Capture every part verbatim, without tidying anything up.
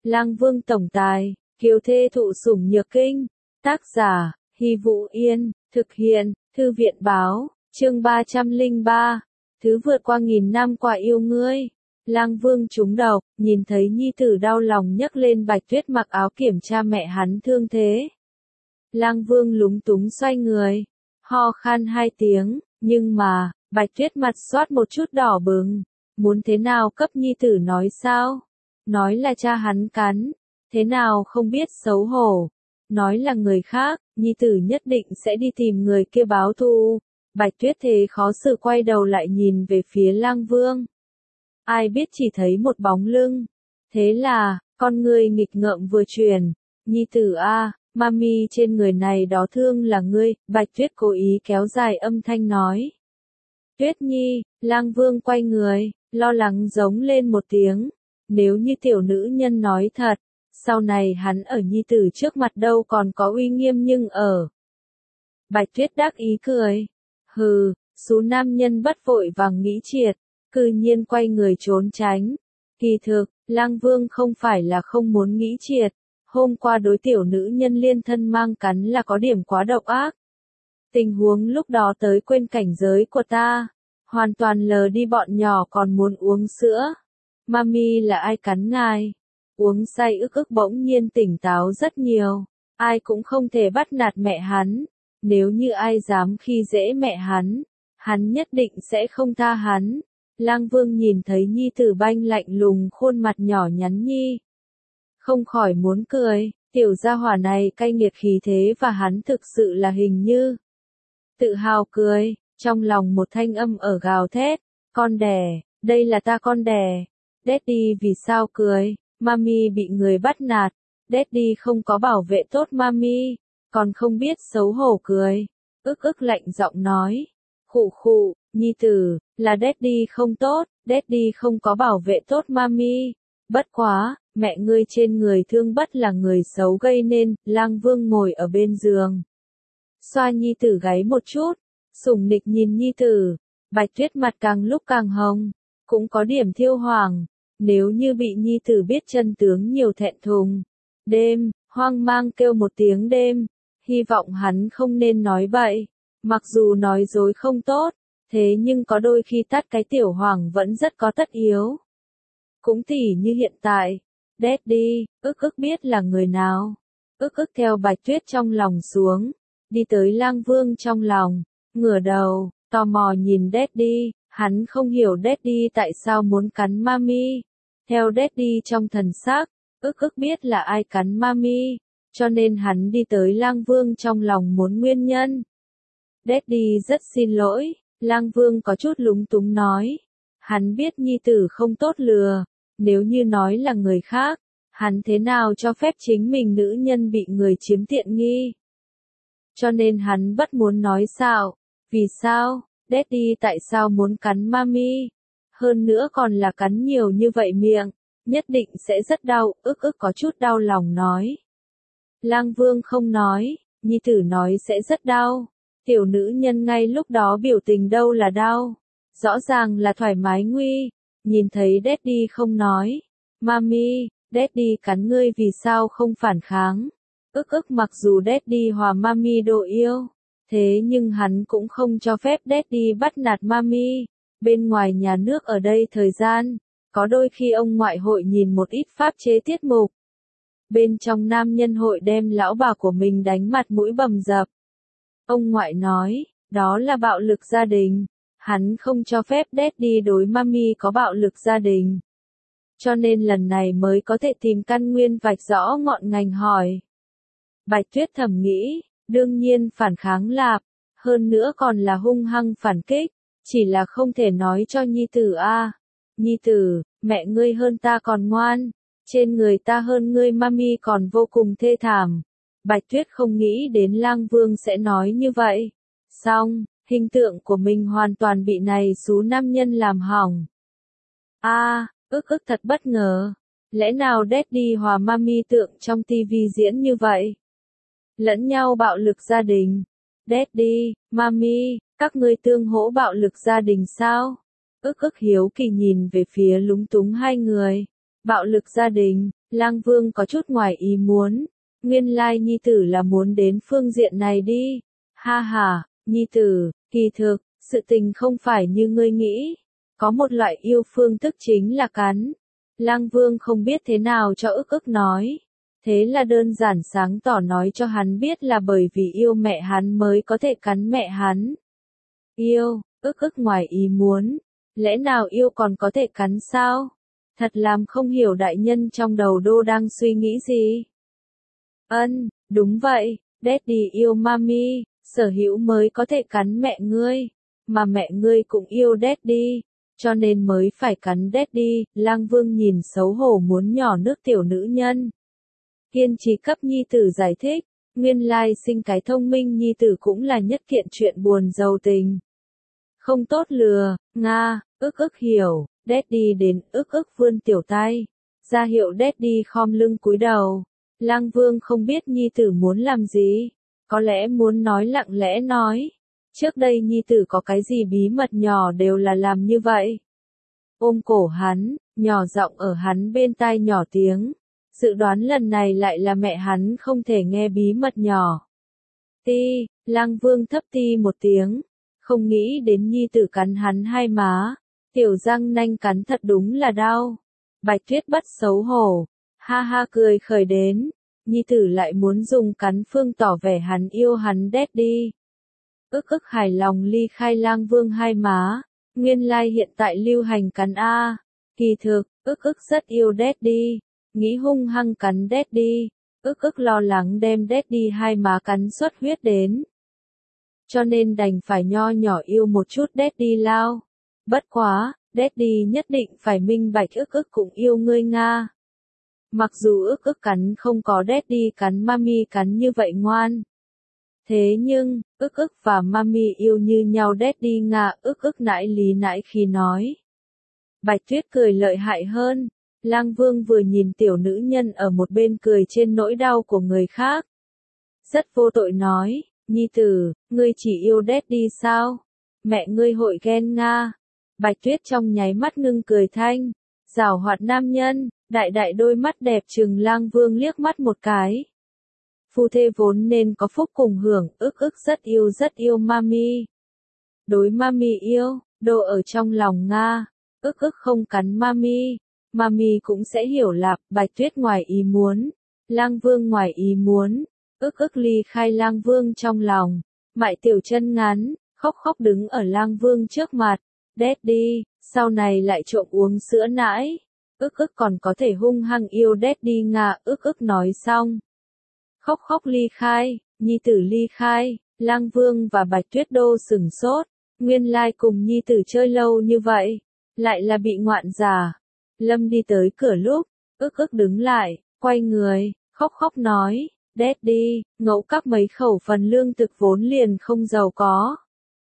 Lang Vương tổng tài, kiều thê thụ sủng nhược kinh. Tác giả, Hy Vũ Yên, thực hiện, Thư viện báo, chương ba trăm lẻ ba. Thứ vượt qua nghìn năm qua yêu ngươi. Lang Vương trúng độc, nhìn thấy nhi tử đau lòng nhấc lên Bạch Tuyết mặc áo kiểm tra mẹ hắn thương thế. Lang Vương lúng túng xoay người, ho khan hai tiếng, nhưng mà, Bạch Tuyết mặt xoát một chút đỏ bừng. Muốn thế nào cấp nhi tử nói sao? Nói là cha hắn cắn, thế nào không biết xấu hổ. Nói là người khác, nhi tử nhất định sẽ đi tìm người kia báo thù. Bạch Tuyết thế khó xử quay đầu lại nhìn về phía Lang Vương. Ai biết chỉ thấy một bóng lưng. Thế là, con người nghịch ngợm vừa chuyển. Nhi tử a, mami trên người này đó thương là ngươi. Bạch Tuyết cố ý kéo dài âm thanh nói. Tuyết Nhi, Lang Vương quay người, lo lắng giống lên một tiếng. Nếu như tiểu nữ nhân nói thật, sau này hắn ở nhi tử trước mặt đâu còn có uy nghiêm nhưng ở. Bạch Tuyết đắc ý cười. Hừ, số nam nhân bất vội vàng nghĩ triệt, cư nhiên quay người trốn tránh. Kỳ thực, Lang Vương không phải là không muốn nghĩ triệt, hôm qua đối tiểu nữ nhân liên thân mang cắn là có điểm quá độc ác. Tình huống lúc đó tới quên cảnh giới của ta, hoàn toàn lờ đi bọn nhỏ còn muốn uống sữa. Mami là ai cắn ngài? Uống say ức ức bỗng nhiên tỉnh táo rất nhiều, ai cũng không thể bắt nạt mẹ hắn. Nếu như ai dám khi dễ mẹ hắn, hắn nhất định sẽ không tha hắn. Lang Vương nhìn thấy nhi tử banh lạnh lùng khuôn mặt nhỏ nhắn nhi. Không khỏi muốn cười, tiểu gia hỏa này cay nghiệt khí thế và hắn thực sự là hình như. Tự hào cười, trong lòng một thanh âm ở gào thét, con đẻ, đây là ta con đẻ. Daddy vì sao cười, mami bị người bắt nạt, Daddy không có bảo vệ tốt mami. Còn không biết xấu hổ cười, ức ức lạnh giọng nói, khụ khụ, nhi tử, là Daddy không tốt, Daddy không có bảo vệ tốt mami. Bất quá, mẹ ngươi trên người thương bất là người xấu gây nên. Lang Vương ngồi ở bên giường, xoa nhi tử gáy một chút, sủng nịch nhìn nhi tử. Bạch Tuyết mặt càng lúc càng hồng, cũng có điểm thiêu hoàng. Nếu như bị nhi tử biết chân tướng nhiều thẹn thùng. Đêm, hoang mang kêu một tiếng đêm. Hy vọng hắn không nên nói bậy, mặc dù nói dối không tốt, thế nhưng có đôi khi tắt cái tiểu hoàng vẫn rất có tất yếu. Cũng tỉ như hiện tại, Daddy, ức ức biết là người nào. Ức ức theo Bạch Tuyết trong lòng xuống, đi tới Lang Vương trong lòng, ngửa đầu, tò mò nhìn Daddy, hắn không hiểu Daddy tại sao muốn cắn mami. Theo Daddy trong thần xác, ức ức biết là ai cắn mami. Cho nên hắn đi tới Lang Vương trong lòng muốn nguyên nhân. Daddy rất xin lỗi, Lang Vương có chút lúng túng nói. Hắn biết nhi tử không tốt lừa, nếu như nói là người khác, hắn thế nào cho phép chính mình nữ nhân bị người chiếm tiện nghi. Cho nên hắn bất muốn nói sao, vì sao, Daddy tại sao muốn cắn mami, hơn nữa còn là cắn nhiều như vậy miệng, nhất định sẽ rất đau, ức ức có chút đau lòng nói. Lang Vương không nói, nhi tử nói sẽ rất đau. Tiểu nữ nhân ngay lúc đó biểu tình đâu là đau, rõ ràng là thoải mái nguy. Nhìn thấy Daddy không nói, mami, Daddy cắn ngươi vì sao không phản kháng. Ức ức mặc dù Daddy hòa mami độ yêu, thế nhưng hắn cũng không cho phép Daddy bắt nạt mami. Bên ngoài nhà nước ở đây thời gian, có đôi khi ông ngoại hội nhìn một ít pháp chế tiết mục. Bên trong nam nhân hội đem lão bà của mình đánh mặt mũi bầm dập. Ông ngoại nói, đó là bạo lực gia đình. Hắn không cho phép Daddy đối mami có bạo lực gia đình. Cho nên lần này mới có thể tìm căn nguyên vạch rõ ngọn ngành hỏi. Bạch Tuyết thầm nghĩ, đương nhiên phản kháng lạp, hơn nữa còn là hung hăng phản kích, chỉ là không thể nói cho nhi tử a. Nhi tử, mẹ ngươi hơn ta còn ngoan. Trên người ta hơn ngươi mami còn vô cùng thê thảm. Bạch Tuyết không nghĩ đến Lang Vương sẽ nói như vậy. Xong, hình tượng của mình hoàn toàn bị này số nam nhân làm hỏng. A, à, ức ức thật bất ngờ. Lẽ nào Daddy hòa mami tượng trong tivi diễn như vậy? Lẫn nhau bạo lực gia đình. Daddy, mami, các ngươi tương hỗ bạo lực gia đình sao? Ức ức hiếu kỳ nhìn về phía lúng túng hai người. Bạo lực gia đình, Lang Vương có chút ngoài ý muốn. Nguyên lai nhi tử là muốn đến phương diện này đi. Ha ha, nhi tử, kỳ thực, sự tình không phải như ngươi nghĩ. Có một loại yêu phương thức chính là cắn. Lang Vương không biết thế nào cho ức ức nói. Thế là đơn giản sáng tỏ nói cho hắn biết là bởi vì yêu mẹ hắn mới có thể cắn mẹ hắn. Yêu, ức ức ngoài ý muốn. Lẽ nào yêu còn có thể cắn sao? Thật làm không hiểu đại nhân trong đầu đô đang suy nghĩ gì. Ân, đúng vậy, Daddy yêu Mami, sở hữu mới có thể cắn mẹ ngươi, mà mẹ ngươi cũng yêu Daddy, cho nên mới phải cắn Daddy. Lang Vương nhìn xấu hổ muốn nhỏ nước tiểu nữ nhân. Kiên trì cấp nhi tử giải thích, nguyên lai sinh cái thông minh nhi tử cũng là nhất kiện chuyện buồn giàu tình. Không tốt lừa, Nga, ức ức hiểu, Daddy đến, ức ức vươn tiểu tay, ra hiệu Daddy khom lưng cúi đầu. Lang Vương không biết nhi tử muốn làm gì, có lẽ muốn nói lặng lẽ nói. Trước đây nhi tử có cái gì bí mật nhỏ đều là làm như vậy. Ôm cổ hắn, nhỏ giọng ở hắn bên tai nhỏ tiếng. Dự đoán lần này lại là mẹ hắn không thể nghe bí mật nhỏ. Ti, Lang Vương thấp ti một tiếng, không nghĩ đến nhi tử cắn hắn hai má, tiểu răng nanh cắn thật đúng là đau. Bạch Tuyết bất xấu hổ, ha ha cười khởi đến, nhi tử lại muốn dùng cắn phương tỏ vẻ hắn yêu hắn Daddy. Ức ức hài lòng ly khai Lang Vương hai má, nguyên lai hiện tại lưu hành cắn A, kỳ thực, ức ức rất yêu Daddy. Nghĩ hung hăng cắn Daddy, ức ức lo lắng đem Daddy hai má cắn xuất huyết đến. Cho nên đành phải nho nhỏ yêu một chút Daddy lao. Bất quá, Daddy nhất định phải minh bạch ức ức cũng yêu ngươi Nga. Mặc dù ức ức cắn không có Daddy cắn Mami cắn như vậy ngoan. Thế nhưng, ức ức và Mami yêu như nhau Daddy Nga, ức ức nãi lý nãi khi nói. Bạch Tuyết cười lợi hại hơn. Lang Vương vừa nhìn tiểu nữ nhân ở một bên cười trên nỗi đau của người khác. Rất vô tội nói, nhi tử, ngươi chỉ yêu Daddy sao? Mẹ ngươi hội ghen Nga. Bạch Tuyết trong nháy mắt ngưng cười thanh. Giảo hoạt nam nhân, đại đại đôi mắt đẹp trừng Lang Vương liếc mắt một cái. Phu thê vốn nên có phúc cùng hưởng, ức ức rất yêu rất yêu Mami. Đối Mami yêu, đồ ở trong lòng Nga, ức ức không cắn Mami. Mami cũng sẽ hiểu lạp. Bạch Tuyết ngoài ý muốn, Lang Vương ngoài ý muốn, ức ức ly khai Lang Vương trong lòng, mại tiểu chân ngắn, khóc khóc đứng ở Lang Vương trước mặt. Daddy, sau này lại trộm uống sữa nãi, ức ức còn có thể hung hăng yêu Daddy Nga. Ức ức nói xong, khóc khóc ly khai, nhi tử ly khai. Lang Vương và Bạch Tuyết đô sừng sốt, nguyên lai cùng nhi tử chơi lâu như vậy, lại là bị ngoạn giả. Lâm đi tới cửa lúc, ức ức đứng lại, quay người, khóc khóc nói, Daddy, ngẫu các mấy khẩu phần lương thực vốn liền không giàu có.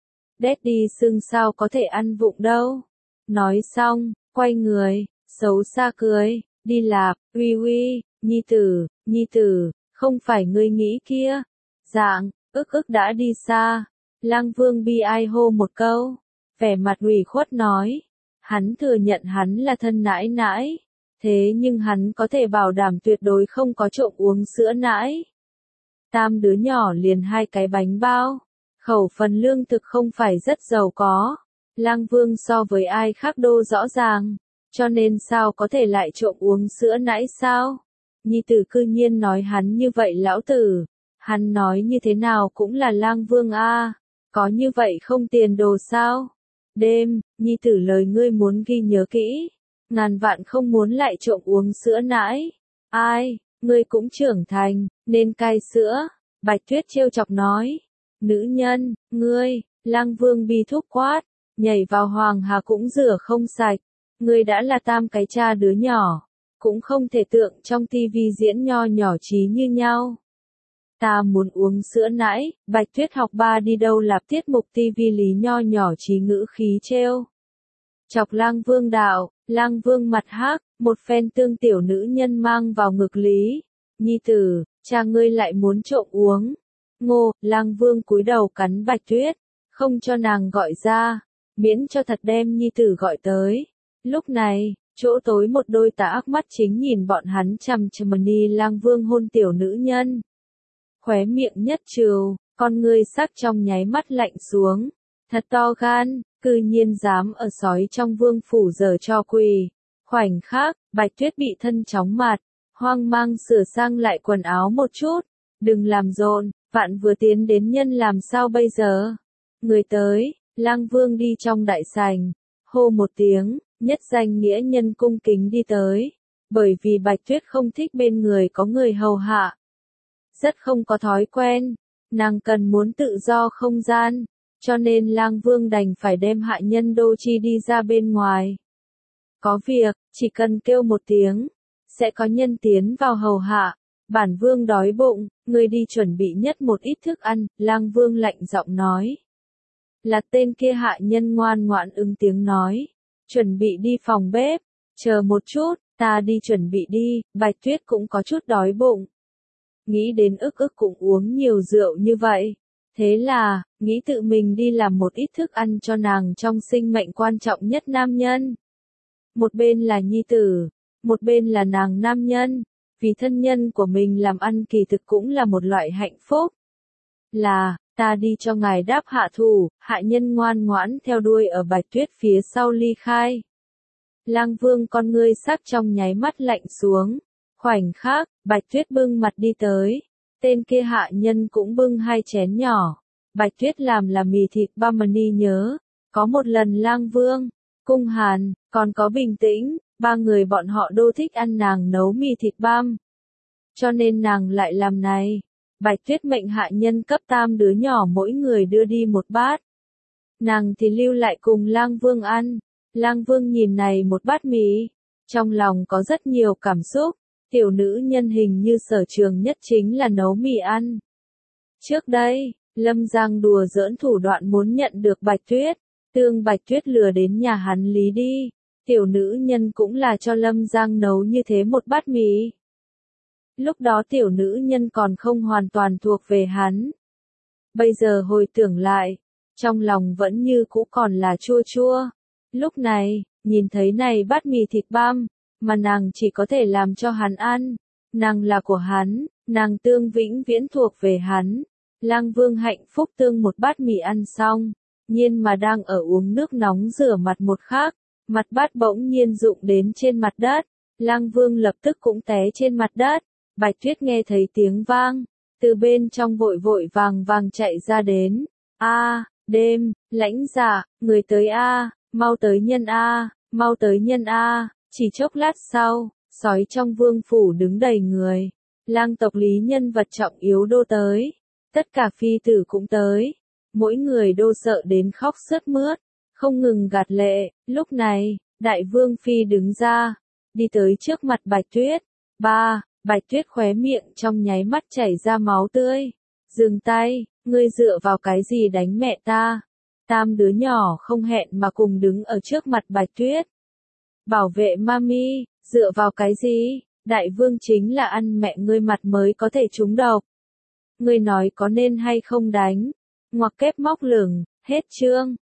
Daddy xưng sao có thể ăn vụng đâu. Nói xong, quay người, xấu xa cười, đi lạp, uy uy, nhi tử, nhi tử, không phải ngươi nghĩ kia. Dạng, ức ức đã đi xa. Lang Vương bi ai hô một câu, vẻ mặt ủy khuất nói. Hắn thừa nhận hắn là thân nãi nãi, thế nhưng hắn có thể bảo đảm tuyệt đối không có trộm uống sữa nãi. Tam đứa nhỏ liền hai cái bánh bao, khẩu phần lương thực không phải rất giàu có. Lang Vương so với ai khác đô rõ ràng, cho nên sao có thể lại trộm uống sữa nãi sao? Nhi tử cư nhiên nói hắn như vậy lão tử, hắn nói như thế nào cũng là Lang Vương a, có như vậy không tiền đồ sao? Đêm, nhi tử lời ngươi muốn ghi nhớ kỹ, ngàn vạn không muốn lại trộm uống sữa nãi. Ai, ngươi cũng trưởng thành, nên cai sữa. Bạch Tuyết trêu chọc nói. Nữ nhân, ngươi, Lang Vương bi thúc quát, nhảy vào hoàng hà cũng rửa không sạch. Ngươi đã là tam cái cha đứa nhỏ, cũng không thể tượng trong tivi diễn nho nhỏ trí như nhau. Ta muốn uống sữa nãi. Bạch Tuyết học ba đi đâu lạp tiết mục tivi lý nho nhỏ trí ngữ khí trêu chọc Lang Vương đạo. Lang Vương mặt hắc, một phen tương tiểu nữ nhân mang vào ngực lý. Nhi tử, cha ngươi lại muốn trộm uống. Ngô, Lang Vương cúi đầu cắn Bạch Tuyết, không cho nàng gọi ra, miễn cho thật đem nhi tử gọi tới. Lúc này, Chỗ tối một đôi tà ác mắt chính nhìn bọn hắn chằm chằm Ni Lang Vương hôn tiểu nữ nhân. Khóe miệng nhất trừ, con ngươi sắc trong nháy mắt lạnh xuống. Thật to gan, cư nhiên dám ở sói trong vương phủ giở trò quỷ. Khoảnh khắc, Bạch Tuyết bị thân chóng mặt, hoang mang sửa sang lại quần áo một chút. Đừng làm rộn, vạn vừa tiến đến nhân làm sao bây giờ? Người tới, Lang Vương đi trong đại sảnh, hô một tiếng, nhất danh nghĩa nhân cung kính đi tới. Bởi vì Bạch Tuyết không thích bên người có người hầu hạ. Rất không có thói quen, nàng cần muốn tự do không gian, cho nên Lang Vương đành phải đem hạ nhân Đô Chi đi ra bên ngoài. Có việc, chỉ cần kêu một tiếng, sẽ có nhân tiến vào hầu hạ. Bản Vương đói bụng, ngươi đi chuẩn bị nhất một ít thức ăn, Lang Vương lạnh giọng nói. Là tên kia hạ nhân ngoan ngoãn ứng tiếng nói, chuẩn bị đi phòng bếp, chờ một chút, ta đi chuẩn bị đi, Bạch Tuyết cũng có chút đói bụng. Nghĩ đến ức ức cũng uống nhiều rượu như vậy. Thế là, nghĩ tự mình đi làm một ít thức ăn cho nàng trong sinh mệnh quan trọng nhất nam nhân. Một bên là nhi tử, một bên là nàng nam nhân, vì thân nhân của mình làm ăn kỳ thực cũng là một loại hạnh phúc. Là, ta đi cho ngài đáp hạ thủ, hạ nhân ngoan ngoãn theo đuôi ở Bạch Tuyết phía sau ly khai. Lang Vương con ngươi sắc trong nháy mắt lạnh xuống. Khoảnh khắc, Bạch Tuyết bưng mặt đi tới. Tên kia hạ nhân cũng bưng hai chén nhỏ. Bạch Tuyết làm là mì thịt băm mà ni nhớ. Có một lần Lang Vương, Cung Hàn, còn có Bình Tĩnh, ba người bọn họ đô thích ăn nàng nấu mì thịt băm. Cho nên nàng lại làm này. Bạch Tuyết mệnh hạ nhân cấp tam đứa nhỏ mỗi người đưa đi một bát. Nàng thì lưu lại cùng Lang Vương ăn. Lang Vương nhìn này một bát mì, trong lòng có rất nhiều cảm xúc. Tiểu nữ nhân hình như sở trường nhất chính là nấu mì ăn. Trước đây, Lâm Giang đùa giỡn thủ đoạn muốn nhận được Bạch Tuyết, tương Bạch Tuyết lừa đến nhà hắn lý đi. Tiểu nữ nhân cũng là cho Lâm Giang nấu như thế một bát mì. Lúc đó tiểu nữ nhân còn không hoàn toàn thuộc về hắn. Bây giờ hồi tưởng lại, trong lòng vẫn như cũ còn là chua chua. Lúc này, nhìn thấy này bát mì thịt băm, mà nàng chỉ có thể làm cho hắn ăn. Nàng là của hắn, nàng tương vĩnh viễn thuộc về hắn. Lang Vương hạnh phúc tương một bát mì ăn xong, nhiên mà đang ở uống nước nóng rửa mặt một khắc, mặt bát bỗng nhiên rụng đến trên mặt đất. Lang Vương lập tức cũng té trên mặt đất. Bạch Tuyết nghe thấy tiếng vang, từ bên trong vội vội vàng vàng chạy ra đến. A, đêm, lãnh dạ, người tới a, mau tới nhân a, mau tới nhân a. Chỉ chốc lát sau, sói trong vương phủ đứng đầy người. Lang tộc lý nhân vật trọng yếu đô tới. Tất cả phi tử cũng tới. Mỗi người đô sợ đến khóc sướt mướt, không ngừng gạt lệ. Lúc này, đại vương phi đứng ra, đi tới trước mặt Bạch Tuyết. Ba, Bạch Tuyết khóe miệng trong nháy mắt chảy ra máu tươi. Dừng tay, ngươi dựa vào cái gì đánh mẹ ta? Tam đứa nhỏ không hẹn mà cùng đứng ở trước mặt Bạch Tuyết. Bảo vệ mami, dựa vào cái gì? Đại vương chính là ăn mẹ ngươi mặt mới có thể trúng độc. Ngươi nói có nên hay không đánh? Ngoặc kép móc lửng, hết chương.